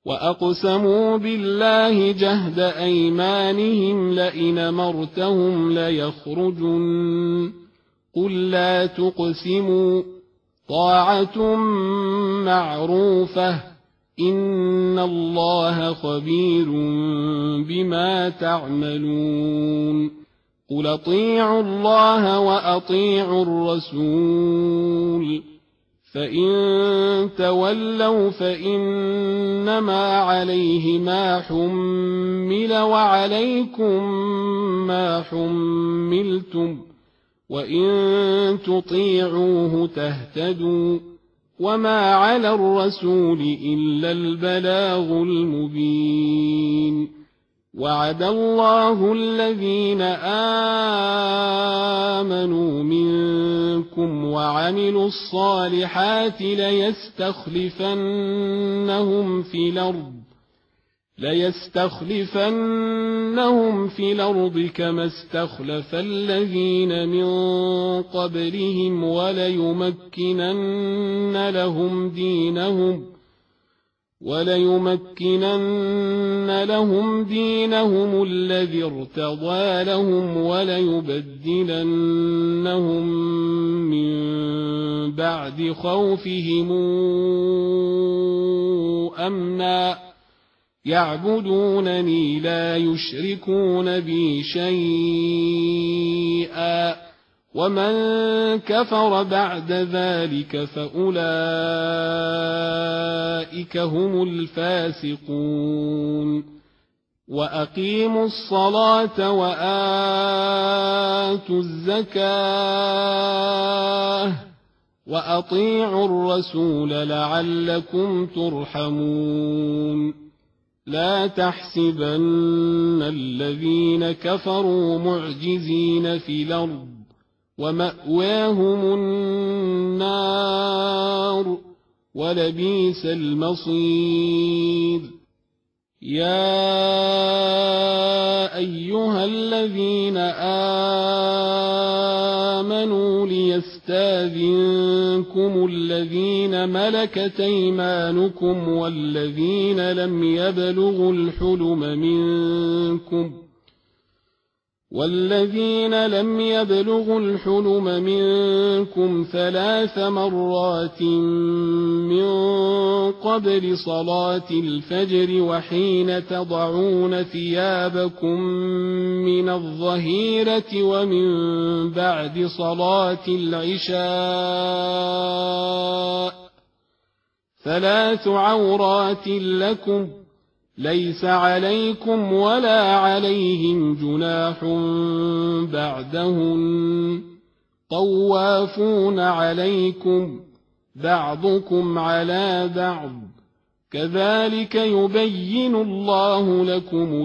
وأقسموا بالله جهد أيمانهم لئن أمرتهم ليخرجن قل لا تقسموا طاعة معروفة إن الله خبير بما تعملون قل أطيعوا الله وأطيعوا الرسول فإن تولوا فإنما عليه ما حمل وعليكم ما حملتم وإن تطيعوه تهتدوا وما على الرسول إلا البلاغ المبين وعد الله الذين آمنوا منكم وعملوا الصالحات ليستخلفنهم في الأرض كما استخلف الذين من قبلهم وليمكنن لهم دينهم الذي ارتضى لهم وليبدلنهم من بعد خوفهم أمنا يعبدونني لا يشركون بي شيئا ومن كفر بعد ذلك فأولئك هم الفاسقون وأقيموا الصلاة وآتوا الزكاة وأطيعوا الرسول لعلكم ترحمون لا تحسبن الذين كفروا معجزين في الأرض ومأواهم النار ولبئس المصير يا أيها الذين آمنوا ليستاذنكم الذين ملكت أيمانكم والذين لم يبلغوا الحلم منكم 3 مرات من قبل صلاة الفجر وحين تضعون ثيابكم من الظهيرة ومن بعد صلاة العشاء 3 عورات لكم ليس عليكم ولا عليهم جناح بعدهن طوافون عليكم بعضكم على بعض كذلك يبين الله لكم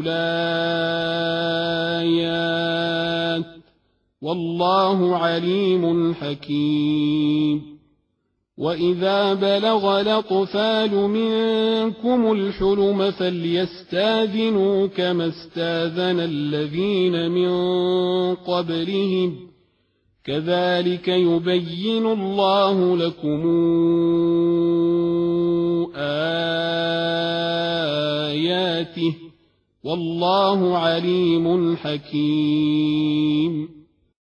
الآيات والله عليم حكيم وإذا بلغ الأطفال منكم الحلم فليستاذنوا كما استاذن الذين من قبلهم كذلك يبين الله لكم آياته والله عليم حكيم